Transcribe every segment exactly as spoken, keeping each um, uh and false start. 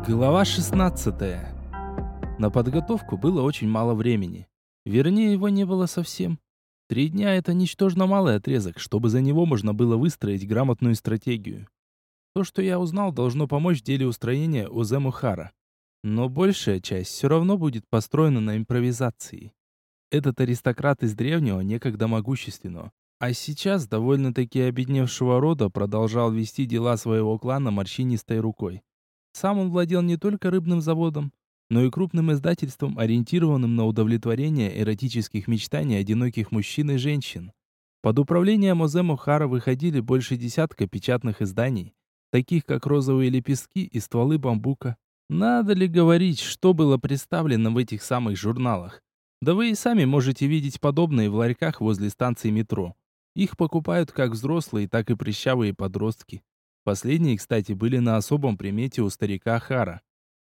Глава шестнадцатая. На подготовку было очень мало времени. Вернее, его не было совсем. Три дня — это ничтожно малый отрезок, чтобы за него можно было выстроить грамотную стратегию. То, что я узнал, должно помочь в деле устроения Озэму Хара. Но большая часть все равно будет построена на импровизации. Этот аристократ из древнего, некогда могущественного, а сейчас довольно-таки обедневшего рода, продолжал вести дела своего клана морщинистой рукой. Сам он владел не только рыбным заводом, но и крупным издательством, ориентированным на удовлетворение эротических мечтаний одиноких мужчин и женщин. Под управлением Озэму Хара выходили больше десятка печатных изданий, таких как «Розовые лепестки» и «Стволы бамбука». Надо ли говорить, что было представлено в этих самых журналах? Да вы и сами можете видеть подобные в ларьках возле станции метро. Их покупают как взрослые, так и прыщавые подростки. Последние, кстати, были на особом примете у старика Хара.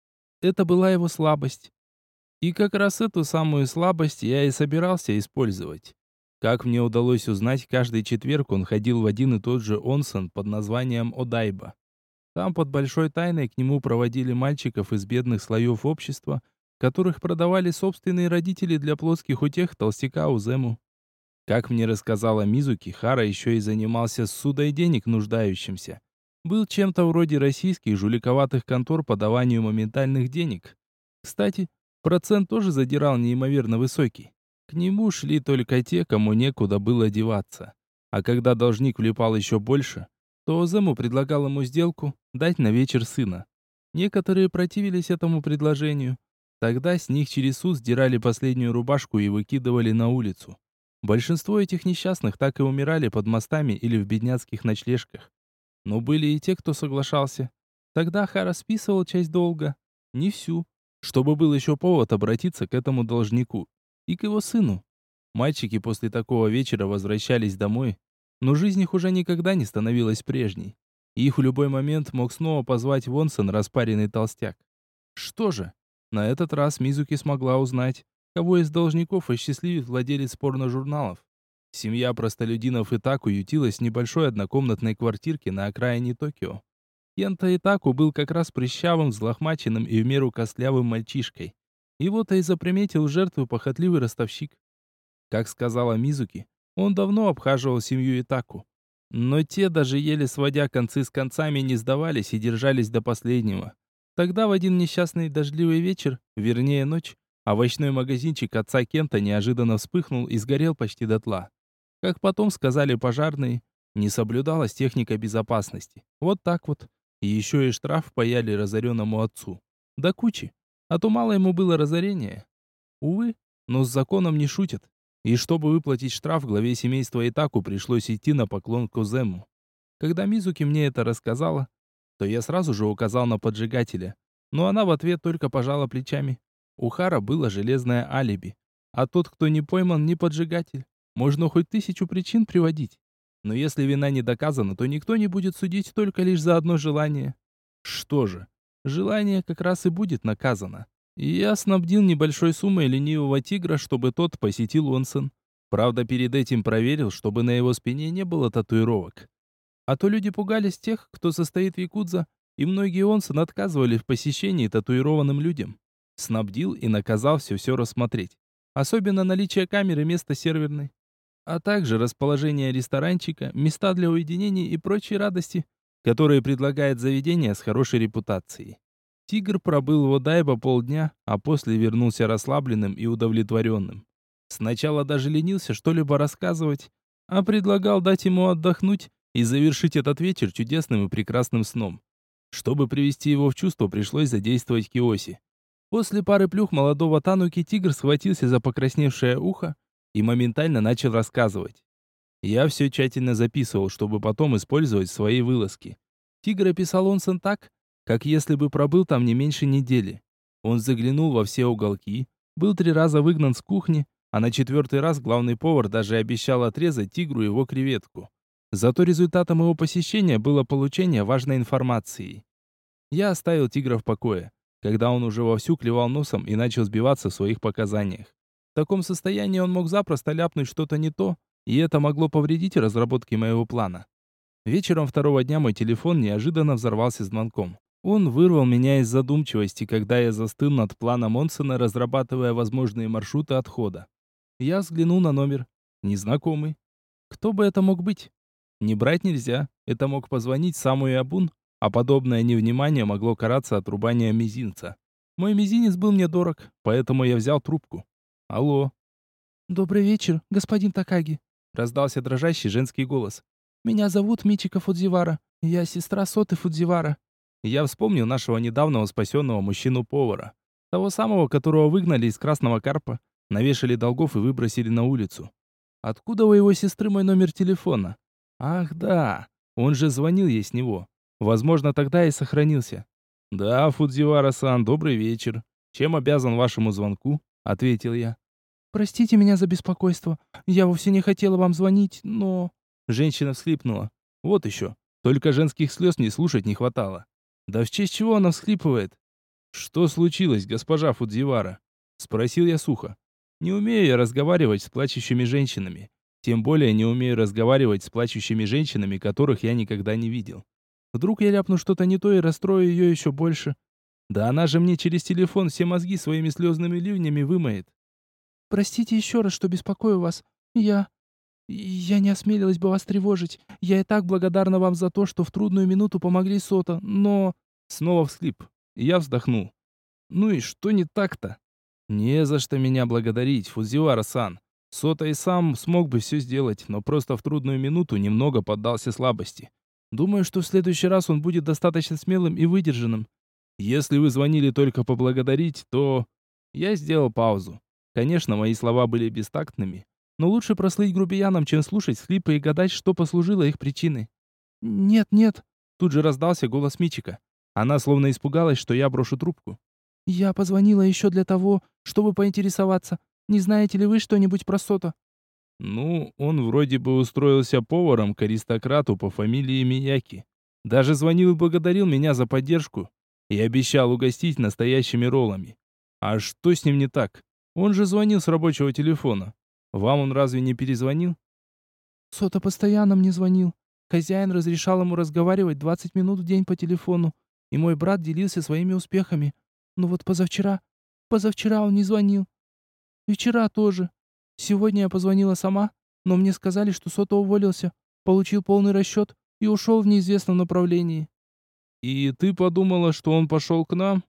Это была его слабость. И как раз эту самую слабость я и собирался использовать. Как мне удалось узнать, каждый четверг он ходил в один и тот же онсен под названием Одайба. Там под большой тайной к нему проводили мальчиков из бедных слоев общества, которых продавали собственные родители для плотских утех толстяка Узему. Как мне рассказала Мизуки, Хара еще и занимался ссудой денег нуждающимся. Был чем-то вроде российских жуликоватых контор по даванию моментальных денег. Кстати, процент тоже задирал неимоверно высокий. К нему шли только те, кому некуда было деваться. А когда должник влипал еще больше, то Озему предлагал ему сделку дать на вечер сына. Некоторые противились этому предложению. Тогда с них через суд сдирали последнюю рубашку и выкидывали на улицу. Большинство этих несчастных так и умирали под мостами или в бедняцких ночлежках. Но были и те, кто соглашался. Тогда Хара списывал часть долга, не всю, чтобы был еще повод обратиться к этому должнику и к его сыну. Мальчики после такого вечера возвращались домой, но жизнь их уже никогда не становилась прежней. Их в любой момент мог снова позвать Вонсон распаренный толстяк. Что же, на этот раз Мизуки смогла узнать, кого из должников осчастливит владелец порно-журналов. Семья простолюдинов Итаку ютилась в небольшой однокомнатной квартирке на окраине Токио. Кента Итаку был как раз прыщавым, взлохмаченным и в меру костлявым мальчишкой. Его-то и заприметил жертву похотливый ростовщик. Как сказала Мизуки, он давно обхаживал семью Итаку. Но те, даже еле сводя концы с концами, не сдавались и держались до последнего. Тогда в один несчастный дождливый вечер, вернее ночь, овощной магазинчик отца Кента неожиданно вспыхнул и сгорел почти дотла. Как потом сказали пожарные, не соблюдалась техника безопасности. Вот так вот. И еще и штраф паяли разоренному отцу. До кучи. А то мало ему было разорения. Увы, но с законом не шутят. И чтобы выплатить штраф, главе семейства Итаку пришлось идти на поклон к Озему. Когда Мизуки мне это рассказала, то я сразу же указал на поджигателя. Но она в ответ только пожала плечами. У Хара было железное алиби. А тот, кто не пойман, не поджигатель. Можно хоть тысячу причин приводить. Но если вина не доказана, то никто не будет судить только лишь за одно желание. Что же, желание как раз и будет наказано. И я снабдил небольшой суммой ленивого тигра, чтобы тот посетил онсен. Правда, перед этим проверил, чтобы на его спине не было татуировок. А то люди пугались тех, кто состоит в якудза, и многие онсен отказывали в посещении татуированным людям. Снабдил и наказал все-все рассмотреть. Особенно наличие камеры места серверной. А также расположение ресторанчика, места для уединения и прочие радости, которые предлагает заведение с хорошей репутацией. Тигр пробыл в Одайбо полдня, а после вернулся расслабленным и удовлетворенным. Сначала даже ленился что-либо рассказывать, а предлагал дать ему отдохнуть и завершить этот вечер чудесным и прекрасным сном. Чтобы привести его в чувство, пришлось задействовать Киоси. После пары плюх молодого Тануки тигр схватился за покрасневшее ухо и моментально начал рассказывать. Я все тщательно записывал, чтобы потом использовать в своей вылазке. Тигр описал онсен так, как если бы пробыл там не меньше недели. Он заглянул во все уголки, был три раза выгнан с кухни, а на четвертый раз главный повар даже обещал отрезать тигру его креветку. Зато результатом его посещения было получение важной информации. Я оставил тигра в покое, когда он уже вовсю клевал носом и начал сбиваться в своих показаниях. В таком состоянии он мог запросто ляпнуть что-то не то, и это могло повредить разработке моего плана. Вечером второго дня мой телефон неожиданно взорвался звонком. Он вырвал меня из задумчивости, когда я застыл над планом Монсона, разрабатывая возможные маршруты отхода. Я взглянул на номер. Незнакомый. Кто бы это мог быть? Не брать нельзя. Это мог позвонить самый Абун, а подобное невнимание могло караться отрубанием мизинца. Мой мизинец был мне дорог, поэтому я взял трубку. Алло. «Добрый вечер, господин Такаги», — раздался дрожащий женский голос. «Меня зовут Мичика Фудзивара. Я сестра Соты Фудзивара». Я вспомнил нашего недавнего спасенного мужчину-повара. Того самого, которого выгнали из Красного Карпа, навешали долгов и выбросили на улицу. Откуда у его сестры мой номер телефона? Ах да, он же звонил ей с него. Возможно, тогда и сохранился. «Да, Фудзивара-сан, добрый вечер. Чем обязан вашему звонку?» — ответил я. «Простите меня за беспокойство. Я вовсе не хотела вам звонить, но...» Женщина всхлипнула. «Вот еще. Только женских слез не слушать не хватало. Да в честь чего она всхлипывает?» «Что случилось, госпожа Фудзивара?» — спросил я сухо. «Не умею я разговаривать с плачущими женщинами. Тем более не умею разговаривать с плачущими женщинами, которых я никогда не видел. Вдруг я ляпну что-то не то и расстрою ее еще больше. Да она же мне через телефон все мозги своими слезными ливнями вымоет». «Простите еще раз, что беспокою вас. Я... я не осмелилась бы вас тревожить. Я и так благодарна вам за то, что в трудную минуту помогли Сота, но...» Снова всхлип. Я вздохнул. «Ну и что не так-то?» «Не за что меня благодарить, Фудзивара-сан. Сота и сам смог бы все сделать, но просто в трудную минуту немного поддался слабости. Думаю, что в следующий раз он будет достаточно смелым и выдержанным. Если вы звонили только поблагодарить, то...» Я сделал паузу. Конечно, мои слова были бестактными, но лучше прослыть грубияном, чем слушать схлипы и гадать, что послужило их причиной. «Нет, нет», — тут же раздался голос Мичика. Она словно испугалась, что я брошу трубку. «Я позвонила еще для того, чтобы поинтересоваться, не знаете ли вы что-нибудь про Сота?» «Ну, он вроде бы устроился поваром к аристократу по фамилии Мияки. Даже звонил и благодарил меня за поддержку и обещал угостить настоящими роллами. А что с ним не так? Он же звонил с рабочего телефона. Вам он разве не перезвонил?» «Сота постоянно мне звонил. Хозяин разрешал ему разговаривать двадцать минут в день по телефону, и мой брат делился своими успехами. Но вот позавчера... Позавчера он не звонил. И вчера тоже. Сегодня я позвонила сама, но мне сказали, что Сота уволился, получил полный расчет и ушел в неизвестном направлении». «И ты подумала, что он пошел к нам?»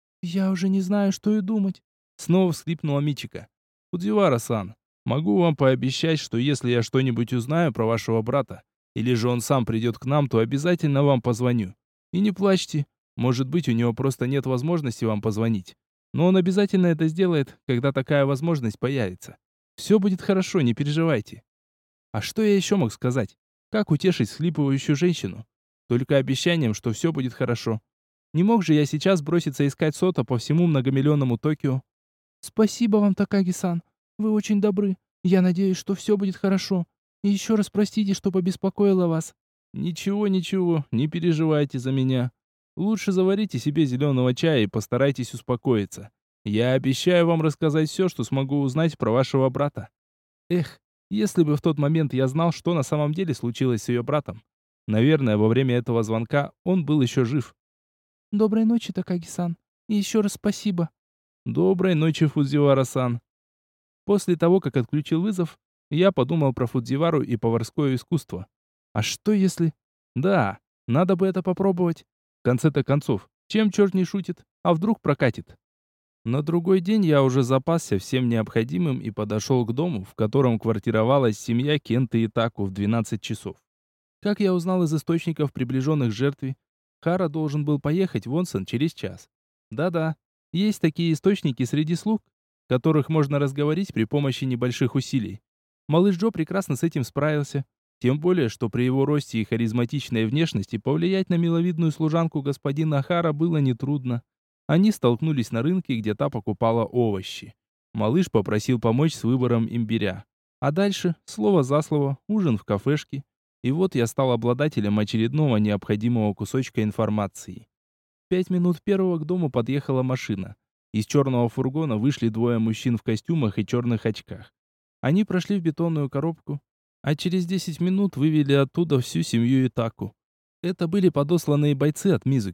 «Я уже не знаю, что и думать». Снова всхлипнула Мичика. «Фудзивара-сан, могу вам пообещать, что если я что-нибудь узнаю про вашего брата, или же он сам придет к нам, то обязательно вам позвоню. И не плачьте, может быть, у него просто нет возможности вам позвонить. Но он обязательно это сделает, когда такая возможность появится. Все будет хорошо, не переживайте». А что я еще мог сказать? Как утешить всхлипывающую женщину? Только обещанием, что все будет хорошо. Не мог же я сейчас броситься искать Сота по всему многомиллионному Токио. «Спасибо вам, Такаги-сан. Вы очень добры. Я надеюсь, что все будет хорошо. И еще раз простите, что побеспокоила вас». «Ничего, ничего, не переживайте за меня. Лучше заварите себе зеленого чая и постарайтесь успокоиться. Я обещаю вам рассказать все, что смогу узнать про вашего брата». Эх, если бы в тот момент я знал, что на самом деле случилось с ее братом. Наверное, во время этого звонка он был еще жив. «Доброй ночи, Такаги-сан. И еще раз спасибо». «Доброй ночи, Фудзивара-сан». После того, как отключил вызов, я подумал про Фудзивару и поварское искусство. А что если... Да, надо бы это попробовать. В конце-то концов, чем черт не шутит, а вдруг прокатит. На другой день я уже запасся всем необходимым и подошел к дому, в котором квартировалась семья Кенты и Таку в двенадцать часов. Как я узнал из источников, приближенных к жертве, Хара должен был поехать в Онсон через час. Да-да, есть такие источники среди слуг, которых можно разговорить при помощи небольших усилий. Малыш Джо прекрасно с этим справился, тем более, что при его росте и харизматичной внешности повлиять на миловидную служанку господина Хара было нетрудно. Они столкнулись на рынке, где та покупала овощи. Малыш попросил помочь с выбором имбиря. А дальше, слово за слово, ужин в кафешке. И вот я стал обладателем очередного необходимого кусочка информации. Пять минут первого к дому подъехала машина. Из черного фургона вышли двое мужчин в костюмах и черных очках. Они прошли в бетонную коробку, а через десять минут вывели оттуда всю семью Итаку. Это были подосланные бойцы от Мизуки.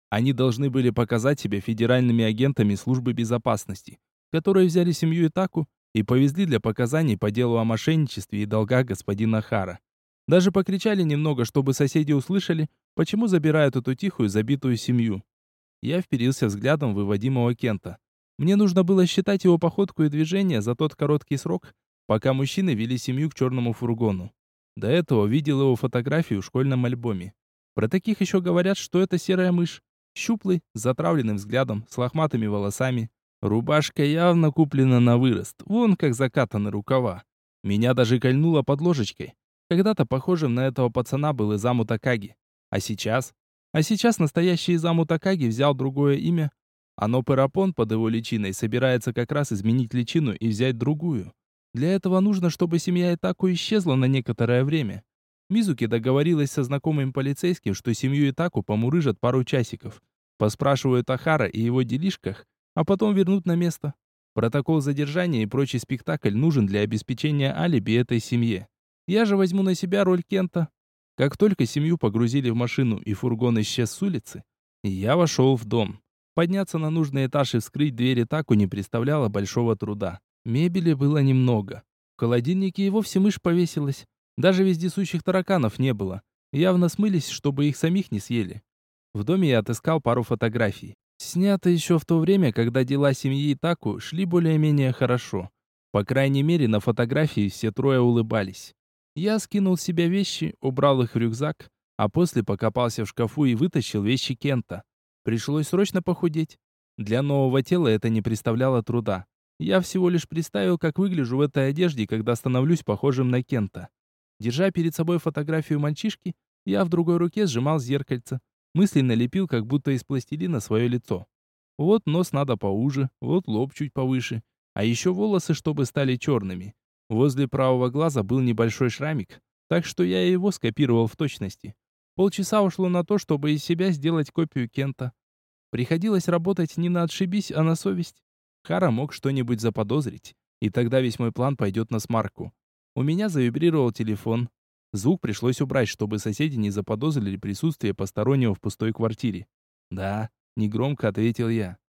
Они должны были показать себя федеральными агентами службы безопасности, которые взяли семью Итаку и повезли для показаний по делу о мошенничестве и долгах господина Хара. Даже покричали немного, чтобы соседи услышали, почему забирают эту тихую, забитую семью. Я вперился взглядом в выводимого Кента. Мне нужно было считать его походку и движение за тот короткий срок, пока мужчины вели семью к черному фургону. До этого видел его фотографию в школьном альбоме. Про таких еще говорят, что это серая мышь. Щуплый, с затравленным взглядом, с лохматыми волосами. Рубашка явно куплена на вырост, вон как закатаны рукава. Меня даже кольнуло под ложечкой. Когда-то похожим на этого пацана был Изаму Такаги. А сейчас? А сейчас настоящий Изаму Такаги взял другое имя. Ано Парапон под его личиной собирается как раз изменить личину и взять другую. Для этого нужно, чтобы семья Итаку исчезла на некоторое время. Мизуки договорилась со знакомым полицейским, что семью Итаку помурыжат пару часиков. Поспрашивают о Хара и его делишках, а потом вернут на место. Протокол задержания и прочий спектакль нужен для обеспечения алиби этой семье. Я же возьму на себя роль Кента. Как только семью погрузили в машину и фургон исчез с улицы, я вошел в дом. Подняться на нужный этаж и вскрыть двери Таку не представляло большого труда. Мебели было немного. В холодильнике и вовсе мышь повесилась. Даже вездесущих тараканов не было. Явно смылись, чтобы их самих не съели. В доме я отыскал пару фотографий. Снято еще в то время, когда дела семьи Таку шли более-менее хорошо. По крайней мере, на фотографии все трое улыбались. Я скинул с себя вещи, убрал их в рюкзак, а после покопался в шкафу и вытащил вещи Кента. Пришлось срочно похудеть. Для нового тела это не представляло труда. Я всего лишь представил, как выгляжу в этой одежде, когда становлюсь похожим на Кента. Держа перед собой фотографию мальчишки, я в другой руке сжимал зеркальце. Мысленно лепил, как будто из пластилина, свое лицо. Вот нос надо поуже, вот лоб чуть повыше. А еще волосы, чтобы стали черными. Возле правого глаза был небольшой шрамик, так что я его скопировал в точности. Полчаса ушло на то, чтобы из себя сделать копию Кента. Приходилось работать не на отшибись, а на совесть. Хара мог что-нибудь заподозрить, и тогда весь мой план пойдет на смарку. У меня завибрировал телефон. Звук пришлось убрать, чтобы соседи не заподозрили присутствие постороннего в пустой квартире. «Да», — негромко ответил я.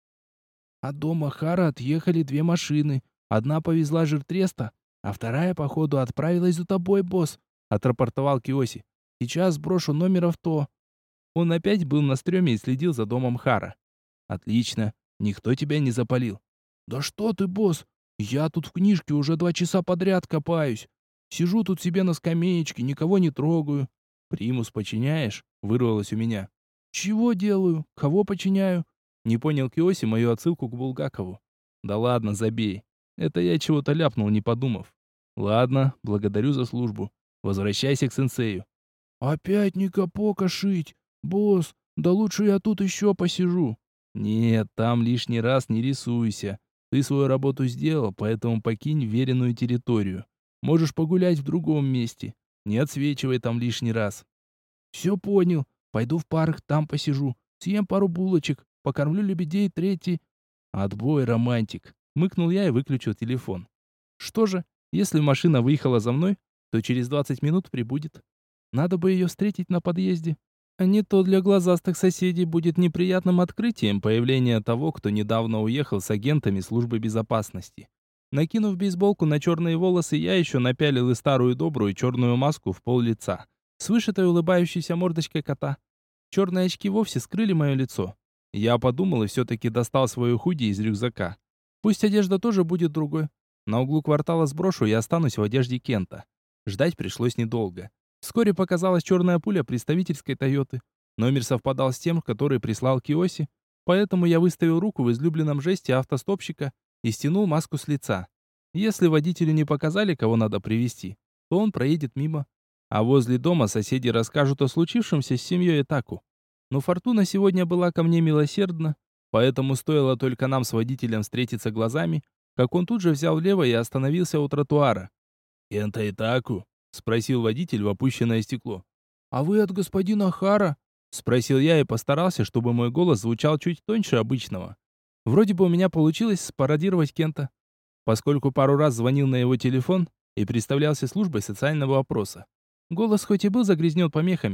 «От дома Хара отъехали две машины. Одна повезла жиртреста, а вторая, походу, отправилась за тобой, босс», — отрапортовал Киоси. «Сейчас сброшу номер авто». Он опять был на стреме и следил за домом Хара. «Отлично. Никто тебя не запалил». «Да что ты, босс? Я тут в книжке уже два часа подряд копаюсь. Сижу тут себе на скамеечке, никого не трогаю». «Примус починяешь?» — вырвалось у меня. «Чего делаю? Кого починяю?» Не понял Киоси мою отсылку к Булгакову. «Да ладно, забей. Это я чего-то ляпнул, не подумав. Ладно, благодарю за службу. Возвращайся к сенсею». «Опять Никопока шить? Босс, да лучше я тут еще посижу». «Нет, там лишний раз не рисуйся. Ты свою работу сделал, поэтому покинь веренную территорию. Можешь погулять в другом месте. Не отсвечивай там лишний раз». «Все понял. Пойду в парк, там посижу. Съем пару булочек, покормлю лебедей третий». «Отбой, романтик», — мыкнул я и выключил телефон. «Что же, если машина выехала за мной, то через двадцать минут прибудет. Надо бы ее встретить на подъезде. А не то для глазастых соседей будет неприятным открытием появление того, кто недавно уехал с агентами службы безопасности». Накинув бейсболку на черные волосы, я еще напялил и старую добрую черную маску в пол лица, с вышитой улыбающейся мордочкой кота. Черные очки вовсе скрыли мое лицо. Я подумал и все-таки достал свою худи из рюкзака. Пусть одежда тоже будет другой. На углу квартала сброшу и останусь в одежде Кента. Ждать пришлось недолго. Вскоре показалась черная пуля представительской Тойоты. Номер совпадал с тем, который прислал Киоси, поэтому я выставил руку в излюбленном жесте автостопщика и стянул маску с лица. Если водителю не показали, кого надо привезти, то он проедет мимо. А возле дома соседи расскажут о случившемся с семьей Итаку. Но фортуна сегодня была ко мне милосердна, поэтому стоило только нам с водителем встретиться глазами, как он тут же взял влево и остановился у тротуара. «Кента Итаку?» — спросил водитель в опущенное стекло. «А вы от господина Хара?» — спросил я и постарался, чтобы мой голос звучал чуть тоньше обычного. Вроде бы у меня получилось спародировать Кента, поскольку пару раз звонил на его телефон и представлялся службой социального опроса. Голос хоть и был загрязнен помехами,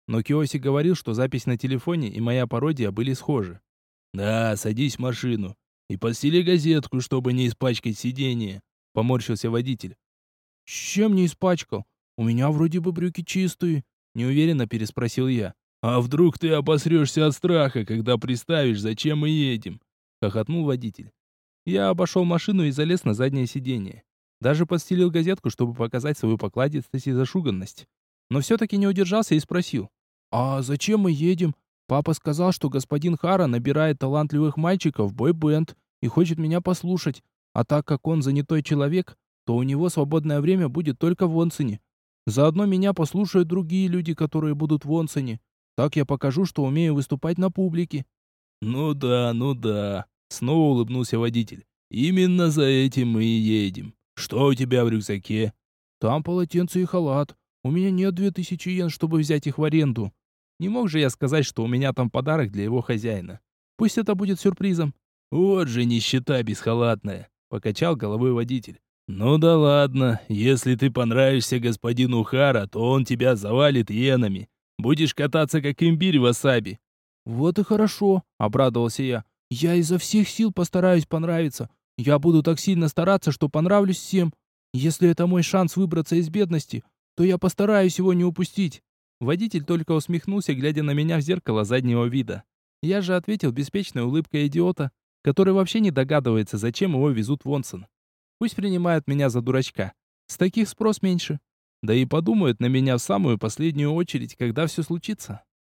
Но Киоси говорил, что запись на телефоне и моя пародия были схожи. «Да, садись в машину и постели газетку, чтобы не испачкать сиденье», — поморщился водитель. «Чем не испачкал? У меня вроде бы брюки чистые», — неуверенно переспросил я. «А вдруг ты обосрешься от страха, когда представишь, зачем мы едем?» — хохотнул водитель. Я обошел машину и залез на заднее сиденье. Даже подстелил газетку, чтобы показать свою покладистость и зашуганность. Но все-таки не удержался и спросил. «А зачем мы едем? Папа сказал, что господин Хара набирает талантливых мальчиков в бой-бенд и хочет меня послушать. А так как он занятой человек, то у него свободное время будет только в Онсене. Заодно меня послушают другие люди, которые будут в Онсене. Так я покажу, что умею выступать на публике». «Ну да, ну да», — снова улыбнулся водитель. «Именно за этим мы и едем. Что у тебя в рюкзаке?» «Там полотенце и халат. У меня нет две тысячи йен, чтобы взять их в аренду». Не мог же я сказать, что у меня там подарок для его хозяина. Пусть это будет сюрпризом. «Вот же нищета бесхалатная», — покачал головой водитель. «Ну да ладно, если ты понравишься господину Хара, то он тебя завалит иенами. Будешь кататься, как имбирь в васаби». «Вот и хорошо», — обрадовался я. «Я изо всех сил постараюсь понравиться. Я буду так сильно стараться, что понравлюсь всем. Если это мой шанс выбраться из бедности, то я постараюсь его не упустить». Водитель только усмехнулся, глядя на меня в зеркало заднего вида. Я же ответил беспечной улыбкой идиота, который вообще не догадывается, зачем его везут в Онсон. Пусть принимают меня за дурачка. С таких спрос меньше. Да и подумают на меня в самую последнюю очередь, когда все случится.